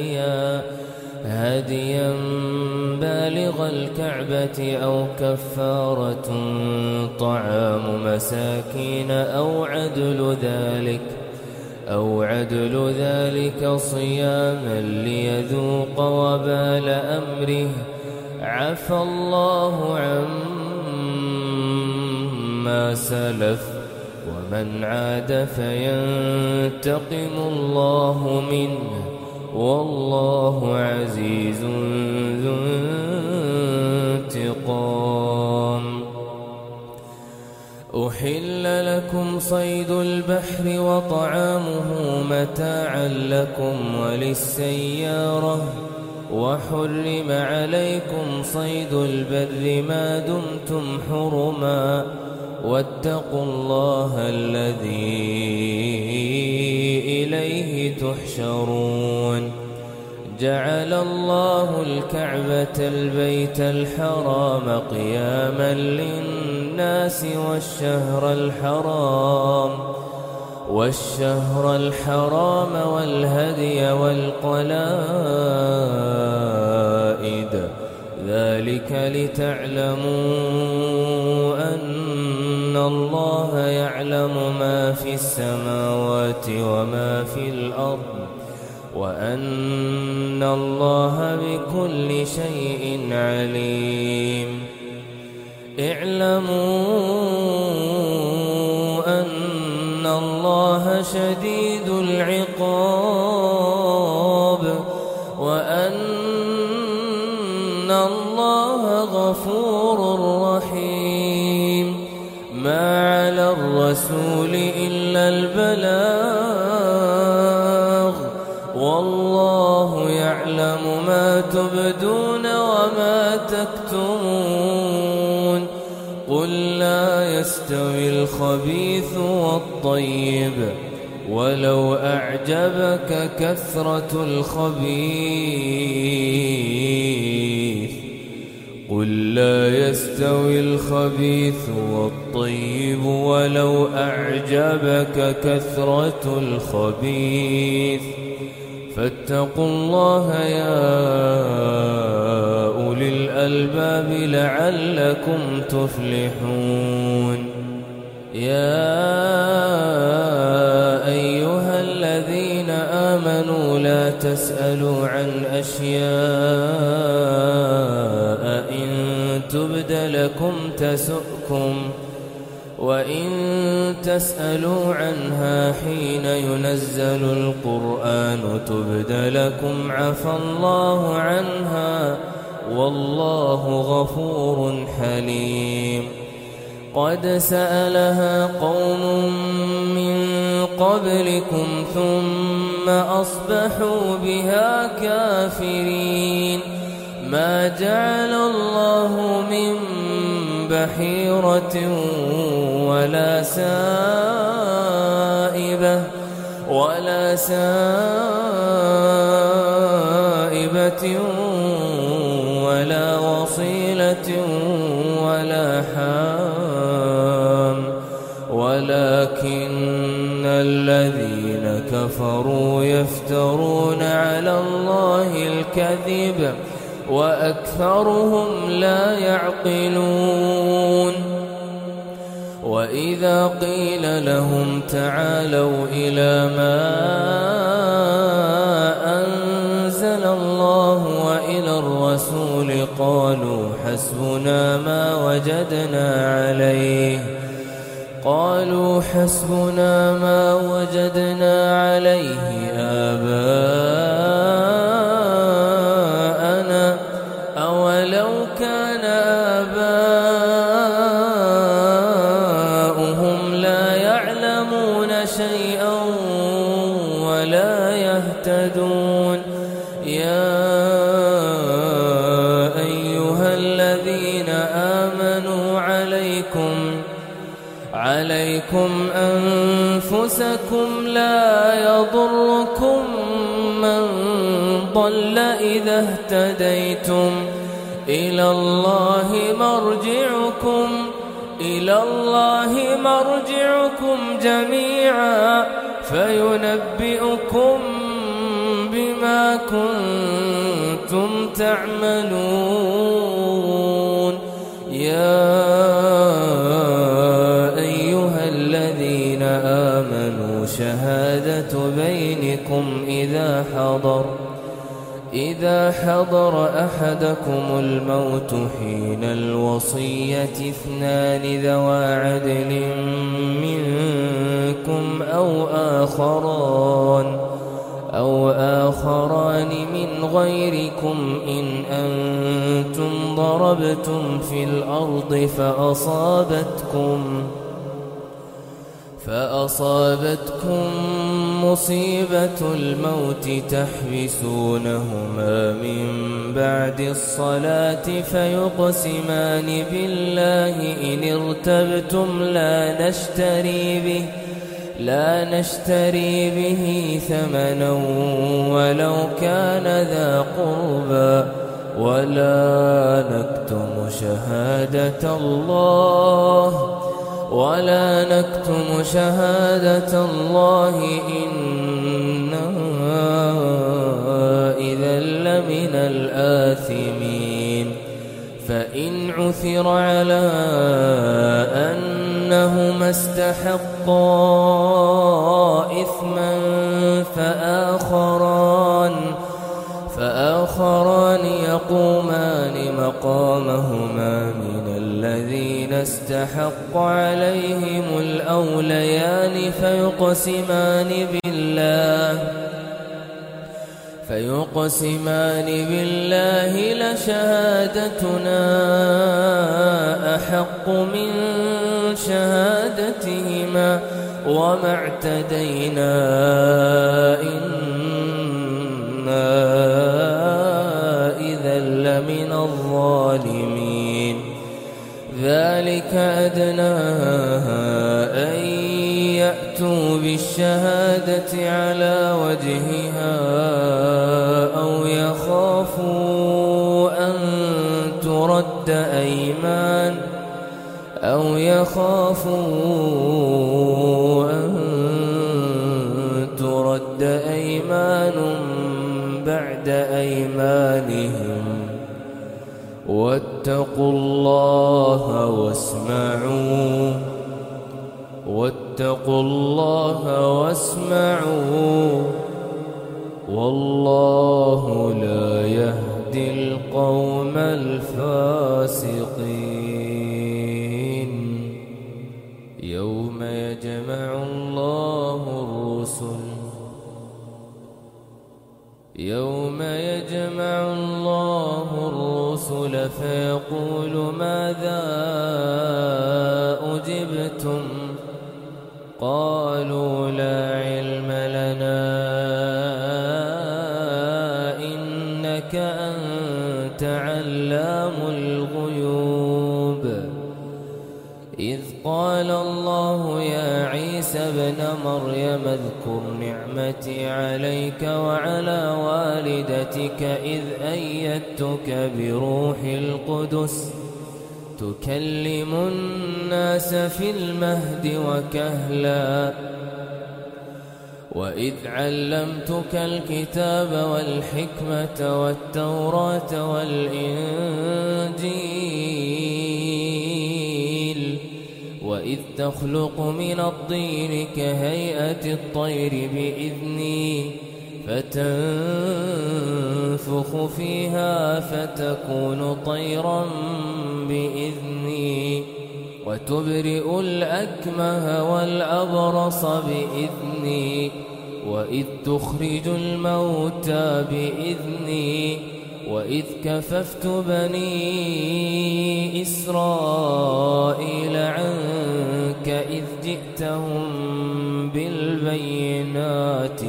Speaker 1: هديا بالغ الكعبة أو كفارة طعام مساكين أو عدل ذلك صياما ليذوق وبال أمره عفى الله عما سلف ومن عاد فينتقم الله منه والله عزيز ذو انتقام. أحل لكم صيد البحر وطعامه متاعا لكم وللسيارة وحرم عليكم صيد البر ما دمتم حرما واتقوا الله الذي إليه تحشرون. جعل الله الكعبة البيت الحرام قياما للناس والشهر الحرام والهدي والقلائد ذلك لتعلموا أن الله يعلم ما في السماوات وما في الأرض وأن الله بكل شيء عليم. اعلموا أن الله شديد العقاب وأن الله غفور رحيم. ما على الرسول إلا البلاغ والله يعلم ما تبدون وما تكتمون. قل لا يستوي الخبيث والطيب ولو أعجبك كثرة الخبيث قل لا يستوي الخبيث والطيب ولو أعجبك كثرة الخبيث فاتقوا الله يا أولي الألباب لعلكم تفلحون. يا أيها الذين آمنوا لا تسألوا عن أشياء إن تبد لكم تسؤكم وإن تسألوا عنها حين ينزل القرآن تبد لكم عفى الله عنها والله غفور حليم. قد سألها قوم من قبلكم ثم أصبحوا بها كافرين. ما جعل الله من بحيرة ولا سائبة ولا وصيلة ولا حام ولكن الذين كفروا يفترون على الله الكذب وأكثرهم لا يعقلون. وإذا قيل لهم تعالوا إلى ما أنزل أنزل الله وإلى الرسول قالوا حسبنا ما وجدنا عليه آباءنا أولو كان آباؤهم لا يعلمون شيئا ولا يهتدون يا أيها الذين آمنوا عليكم أنفسكم لا يضركم من ضل إذا اهتديتم إلى الله مرجعكم جميعا فينبئكم بما كنتم تعملون يا أيها الذين آمنوا شهادة بينكم إذا حضر أحدكم الموت حين الوصية 2 ذوى عدل منكم أو آخران من غيركم إن أنتم ضربتم في الأرض فأصابتكم مصيبة الموت تحبسونهما من بعد الصلاة فيقسمان بالله إن ارتبتم لا نشتري به ثمنا ولو كان ذا قربى ولا نكتم شهادة الله إنا إذا لمن الآثمين فإن عثر على أنهما استحقا إثما فآخران يقومان مقامهما من الذين استحق عليهم الأوليان فيقسمان بالله لشهادتنا أحق من شهادتهما وما اعتدينا إنا إذا لمن الظالمين ذلك أدنى أن يأتوا بالشهادة على وجهها أو يخافوا أن ترد أيمان بعد أيمانهم واتقوا الله واسمعوا والله لا يهدي القوم الفاسقين يوم يجمع الله الرسل فيقول ماذا أجبتم قالوا لا علم لنا إنك أنت علام الغيوب إذ قال الله يا عيسى ابن مريم اذكر نعمتي عليك وعلى والدتك إذ أيدتك بروح القدس تكلم الناس في المهد وكهلا وإذ علمتك الكتاب والحكمة والتوراة والإنجيل وإذ تخلق من الطين كهيئة الطير بإذني فتنفخ فيها فتكون طيرا بإذني وتبرئ الأكمه والأبرص بإذني وإذ تخرج الموتى بإذني وإذ كففت بني إسرائيل عنك إذ جئتهم بالبينات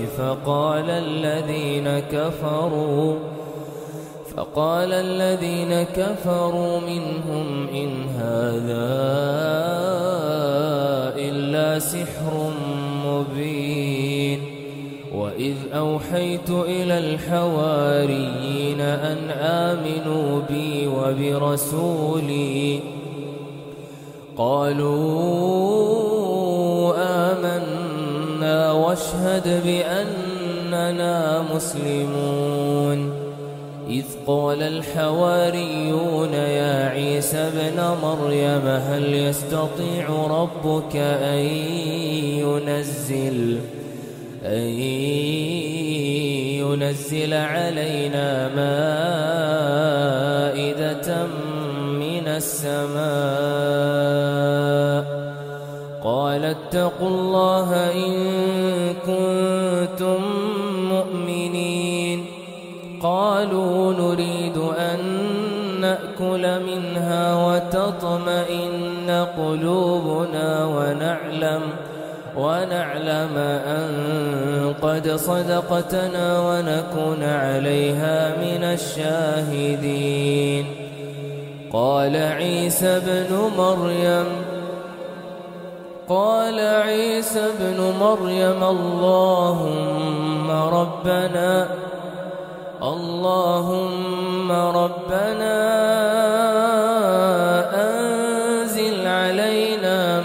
Speaker 1: فقال الذين كفروا منهم إن هذا إلا سحر مبين وإذ أوحيت إلى الحواريين أن آمنوا بي وبرسولي قالوا آمنا واشهد بأننا مسلمون إذ قال الحواريون يا عيسى ابن مريم هل يستطيع ربك أن ينزل علينا مائدة من السماء قال اتقوا الله إن كنتم مؤمنين قالوا نريد أن نأكل منها وتطمئن قلوبنا ونعلم أن قد صدقتنا ونكون عليها من الشاهدين قال عيسى ابن مريم اللهم ربنا أنزل علينا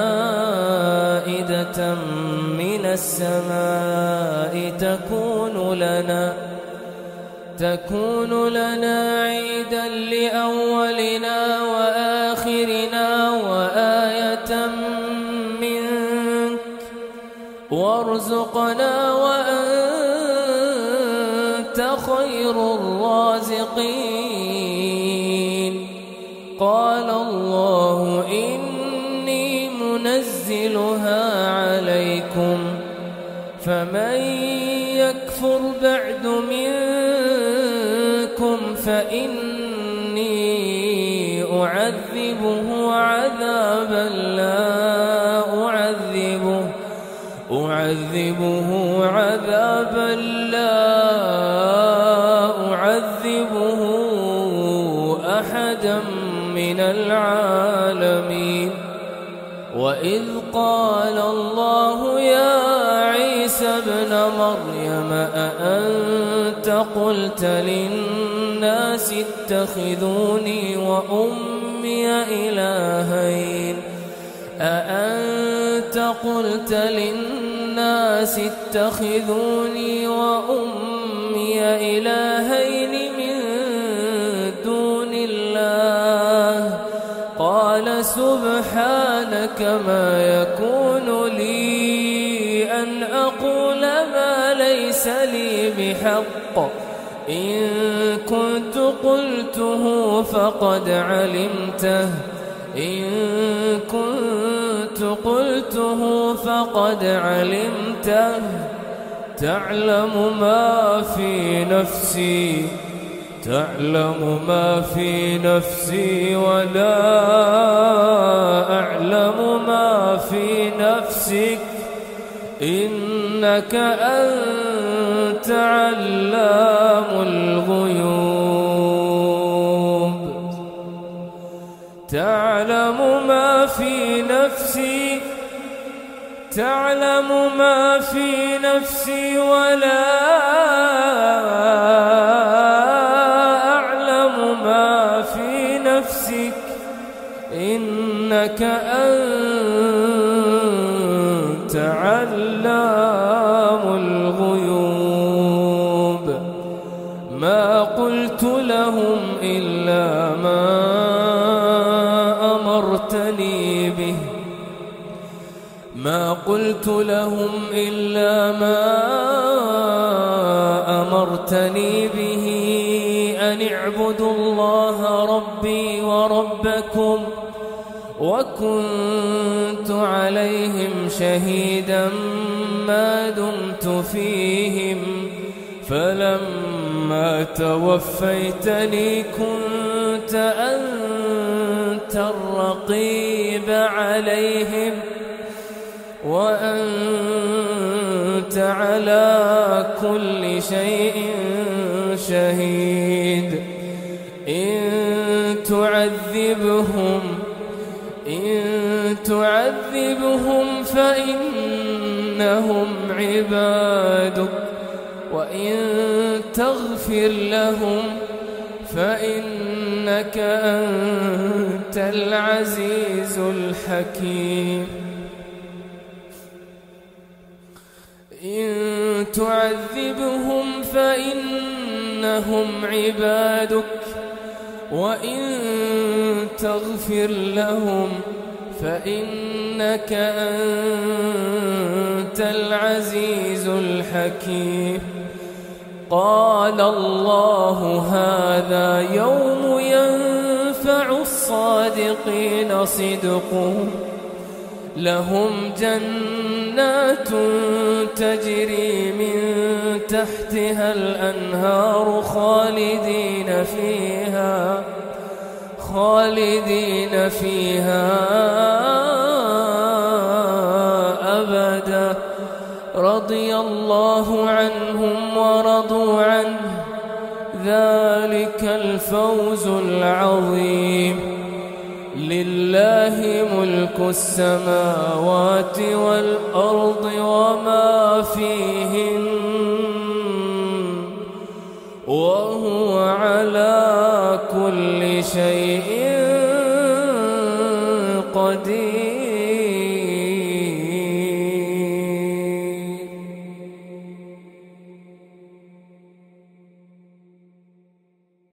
Speaker 1: مائدة من السماء تكون لنا عيدا لأولنا وآخرنا وآية منك وارزقنا وأنت خير الرازقين قال الله إني منزلها عليكم فمن يكفر بعد منكم فإني أعذبه عذابا لا أعذبه أحدا من العالمين وإذ قال الله يا عيسى ابن مريم أأنت قلت للناس اتخذوني وأمي إلهين من دون الله قال سبحانك ما يكون لي أن أقول ما ليس لي بحق إن كنت قلته فقد علمته تعلم ما في نفسي ولا أعلم ما في نفسك إنك أنت علام الغيوب تعلم ما في نفسي ولا أعلم ما في نفسك إنك أنت علام الغيوب ما قلت لهم إلا ما أمرتني به ما أمرتني به أن اعبدوا الله ربي وربكم وكنت عليهم شهيدا ما دمت فيهم فلما توفيتني كنت أنت الرقيب عليهم وأنت على كل شيء شهيد إن تعذبهم فإنهم عبادك وإن تغفر لهم فإنك أنت العزيز الحكيم إن تعذبهم فإنهم عبادك وإن تغفر لهم فإنك أنت العزيز الحكيم قال الله هذا يوم ينفع الصادقين صدقهم لهم جنات تجري من تحتها الأنهار خالدين فيها أبدا رضي الله عنهم ورضوا عنه ذلك الفوز العظيم لله ملك السماوات والأرض وما فيهن وهو على كل شيء قدير